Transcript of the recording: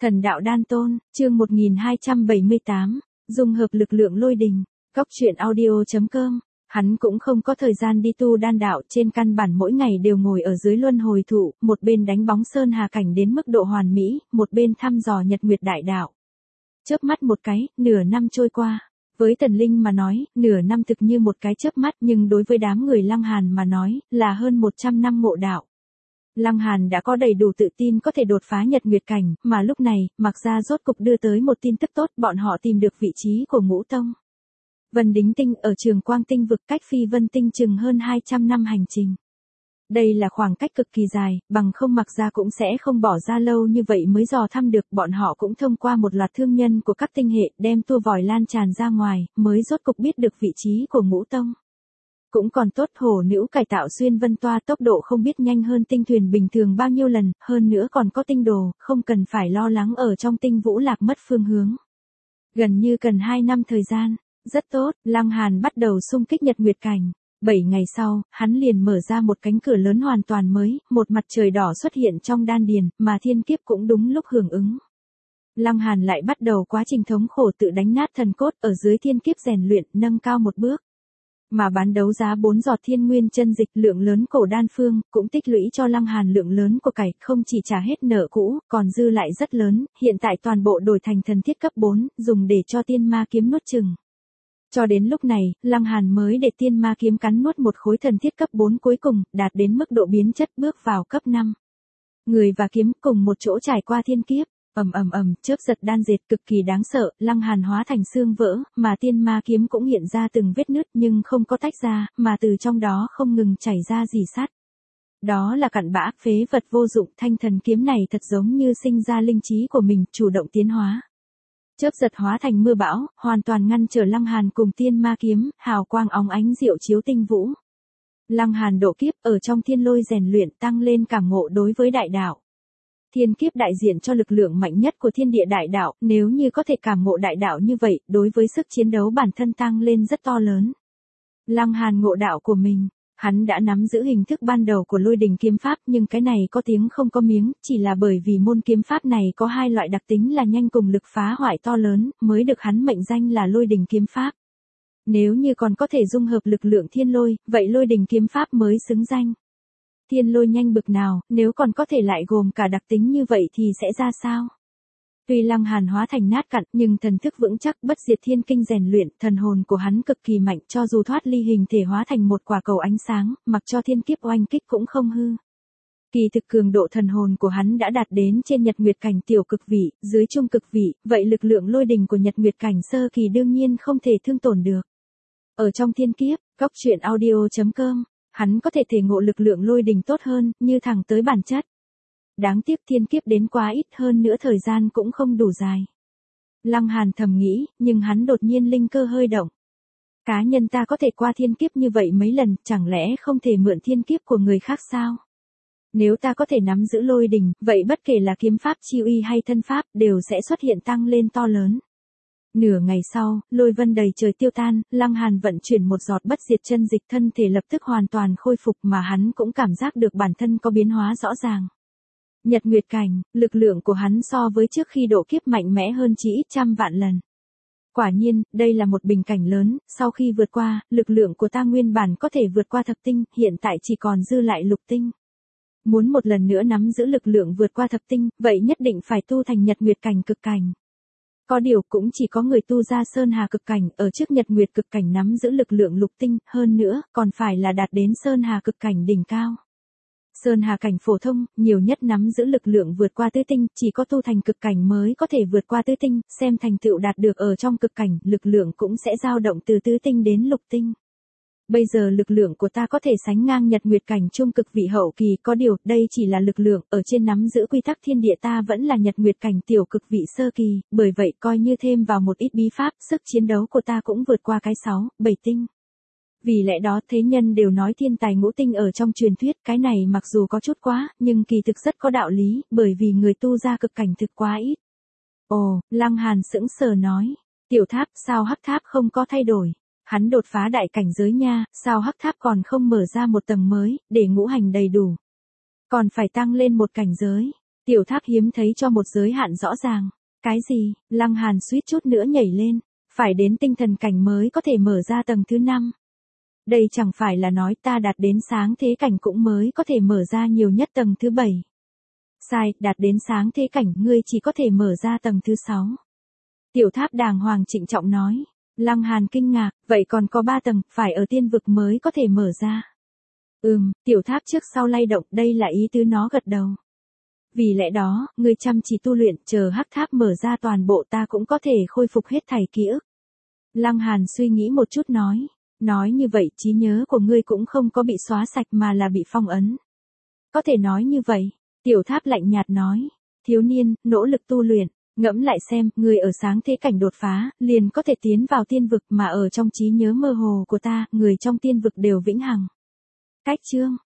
Thần đạo đan tôn, chương 1278, dung hợp lực lượng lôi đình. Góc truyện audio.com. Hắn cũng không có thời gian đi tu đan đạo, trên căn bản mỗi ngày đều ngồi ở dưới luân hồi thụ, một bên đánh bóng sơn hà cảnh đến mức độ hoàn mỹ, một bên thăm dò nhật nguyệt đại đạo. Chớp mắt một cái, nửa năm trôi qua. Với Tần Linh mà nói, nửa năm thực như một cái chớp mắt, nhưng đối với đám người Lăng Hàn mà nói, là hơn 100 năm ngộ đạo. Lăng Hàn đã có đầy đủ tự tin có thể đột phá nhật nguyệt cảnh, mà lúc này, Mạc Gia rốt cục đưa tới một tin tức tốt, bọn họ tìm được vị trí của Ngũ Tông. Vân Đính Tinh ở Trường Quang Tinh vực cách Phi Vân Tinh chừng hơn 200 năm hành trình. Đây là khoảng cách cực kỳ dài, bằng không Mạc Gia cũng sẽ không bỏ ra lâu như vậy mới dò thăm được, bọn họ cũng thông qua một loạt thương nhân của các tinh hệ, đem tua vòi lan tràn ra ngoài, mới rốt cục biết được vị trí của Ngũ Tông. Cũng còn tốt, hổ nữ cải tạo xuyên vân toa tốc độ không biết nhanh hơn tinh thuyền bình thường bao nhiêu lần, hơn nữa còn có tinh đồ, không cần phải lo lắng ở trong tinh vũ lạc mất phương hướng. Gần như cần 2 năm thời gian. Rất tốt, Lăng Hàn bắt đầu xung kích nhật nguyệt cảnh. 7 ngày sau, hắn liền mở ra một cánh cửa lớn hoàn toàn mới, một mặt trời đỏ xuất hiện trong đan điền, mà thiên kiếp cũng đúng lúc hưởng ứng. Lăng Hàn lại bắt đầu quá trình thống khổ tự đánh nát thần cốt ở dưới thiên kiếp rèn luyện, nâng cao một bước. Mà bán đấu giá 4 giọt thiên nguyên chân dịch lượng lớn cổ đan phương, cũng tích lũy cho Lăng Hàn lượng lớn của cải, không chỉ trả hết nợ cũ, còn dư lại rất lớn, hiện tại toàn bộ đổi thành thần thiết cấp 4, dùng để cho tiên ma kiếm nuốt chừng. Cho đến lúc này, Lăng Hàn mới để tiên ma kiếm cắn nuốt một khối thần thiết cấp 4 cuối cùng, đạt đến mức độ biến chất bước vào cấp 5. Người và kiếm cùng một chỗ trải qua thiên kiếp, chớp giật đan dệt cực kỳ đáng sợ, Lăng Hàn hóa thành xương vỡ, mà tiên ma kiếm cũng hiện ra từng vết nứt nhưng không có tách ra, mà từ trong đó không ngừng chảy ra rỉ sắt. Đó là cặn bã, phế vật vô dụng, thanh thần kiếm này thật giống như sinh ra linh trí của mình, chủ động tiến hóa. Chớp giật hóa thành mưa bão, hoàn toàn ngăn trở Lăng Hàn cùng tiên ma kiếm, hào quang óng ánh diệu chiếu tinh vũ. Lăng Hàn độ kiếp ở trong thiên lôi rèn luyện, tăng lên cảm ngộ đối với đại đạo. Thiên kiếp đại diện cho lực lượng mạnh nhất của thiên địa đại đạo, nếu như có thể cảm ngộ đại đạo như vậy, đối với sức chiến đấu bản thân tăng lên rất to lớn. Lăng Hàn ngộ đạo của mình, hắn đã nắm giữ hình thức ban đầu của lôi đình kiếm pháp, nhưng cái này có tiếng không có miếng, chỉ là bởi vì môn kiếm pháp này có hai loại đặc tính là nhanh cùng lực phá hoại to lớn, mới được hắn mệnh danh là lôi đình kiếm pháp. Nếu như còn có thể dung hợp lực lượng thiên lôi, vậy lôi đình kiếm pháp mới xứng danh. Thiên lôi nhanh bực nào, nếu còn có thể lại gồm cả đặc tính như vậy thì sẽ ra sao? Tuy Lăng Hàn hóa thành nát cặn, nhưng thần thức vững chắc, bất diệt thiên kinh rèn luyện, thần hồn của hắn cực kỳ mạnh, cho dù thoát ly hình thể hóa thành một quả cầu ánh sáng, mặc cho thiên kiếp oanh kích cũng không hư. Kỳ thực cường độ thần hồn của hắn đã đạt đến trên nhật nguyệt cảnh tiểu cực vị, dưới trung cực vị, vậy lực lượng lôi đình của nhật nguyệt cảnh sơ kỳ đương nhiên không thể thương tổn được. Ở trong thiên kiếp, góc truyện audio.com, hắn có thể thể ngộ lực lượng lôi đình tốt hơn, như thẳng tới bản chất. Đáng tiếc thiên kiếp đến quá ít, hơn nữa thời gian cũng không đủ dài. Lăng Hàn thầm nghĩ, nhưng hắn đột nhiên linh cơ hơi động. Cá nhân ta có thể qua thiên kiếp như vậy mấy lần, chẳng lẽ không thể mượn thiên kiếp của người khác sao? Nếu ta có thể nắm giữ lôi đình, vậy bất kể là kiếm pháp chi uy hay thân pháp, đều sẽ xuất hiện tăng lên to lớn. Nửa ngày sau, lôi vân đầy trời tiêu tan, Lăng Hàn vận chuyển một giọt bất diệt chân dịch, thân thể lập tức hoàn toàn khôi phục, mà hắn cũng cảm giác được bản thân có biến hóa rõ ràng. Nhật nguyệt cảnh, lực lượng của hắn so với trước khi độ kiếp mạnh mẽ hơn chỉ ít trăm vạn lần. Quả nhiên, đây là một bình cảnh lớn, sau khi vượt qua, lực lượng của ta nguyên bản có thể vượt qua thập tinh, hiện tại chỉ còn dư lại lục tinh. Muốn một lần nữa nắm giữ lực lượng vượt qua thập tinh, vậy nhất định phải tu thành nhật nguyệt cảnh cực cảnh. Có điều cũng chỉ có người tu ra sơn hà cực cảnh, ở trước nhật nguyệt cực cảnh nắm giữ lực lượng lục tinh, hơn nữa, còn phải là đạt đến sơn hà cực cảnh đỉnh cao. Sơn hà cảnh phổ thông, nhiều nhất nắm giữ lực lượng vượt qua tứ tinh, chỉ có tu thành cực cảnh mới có thể vượt qua tứ tinh, xem thành tựu đạt được ở trong cực cảnh, lực lượng cũng sẽ dao động từ tứ tinh đến lục tinh. Bây giờ lực lượng của ta có thể sánh ngang nhật nguyệt cảnh trung cực vị hậu kỳ, có điều, đây chỉ là lực lượng, ở trên nắm giữ quy tắc thiên địa ta vẫn là nhật nguyệt cảnh tiểu cực vị sơ kỳ, bởi vậy coi như thêm vào một ít bí pháp, sức chiến đấu của ta cũng vượt qua cái 6, 7 tinh. Vì lẽ đó thế nhân đều nói thiên tài ngũ tinh ở trong truyền thuyết, cái này mặc dù có chút quá, nhưng kỳ thực rất có đạo lý, bởi vì người tu ra cực cảnh thực quá ít. Ồ, Lăng Hàn sững sờ nói, tiểu tháp, sao hắc tháp không có thay đổi? Hắn đột phá đại cảnh giới nha, sao hắc tháp còn không mở ra một tầng mới, để ngũ hành đầy đủ? Còn phải tăng lên một cảnh giới. Tiểu Tháp hiếm thấy cho một giới hạn rõ ràng. Cái gì? Lăng Hàn suýt chút nữa nhảy lên. Phải đến tinh thần cảnh mới có thể mở ra tầng thứ 5. Đây chẳng phải là nói ta đạt đến sáng thế cảnh cũng mới có thể mở ra nhiều nhất tầng thứ 7. Sai, đạt đến sáng thế cảnh ngươi chỉ có thể mở ra tầng thứ 6. Tiểu Tháp đàng hoàng trịnh trọng nói. Lăng Hàn kinh ngạc, vậy còn có 3 tầng, phải ở tiên vực mới có thể mở ra. Tiểu Tháp trước sau lay động, đây là ý tứ nó gật đầu. Vì lẽ đó, ngươi chăm chỉ tu luyện, chờ hắc tháp mở ra toàn bộ ta cũng có thể khôi phục hết thảy ký ức. Lăng Hàn suy nghĩ một chút nói. Nói như vậy trí nhớ của ngươi cũng không có bị xóa sạch mà là bị phong ấn. Có thể nói như vậy. Tiểu Tháp lạnh nhạt nói. Thiếu niên, nỗ lực tu luyện. Ngẫm lại xem, người ở sáng thế cảnh đột phá, liền có thể tiến vào tiên vực mà ở trong trí nhớ mơ hồ của ta, người trong tiên vực đều vĩnh hằng. Cách chương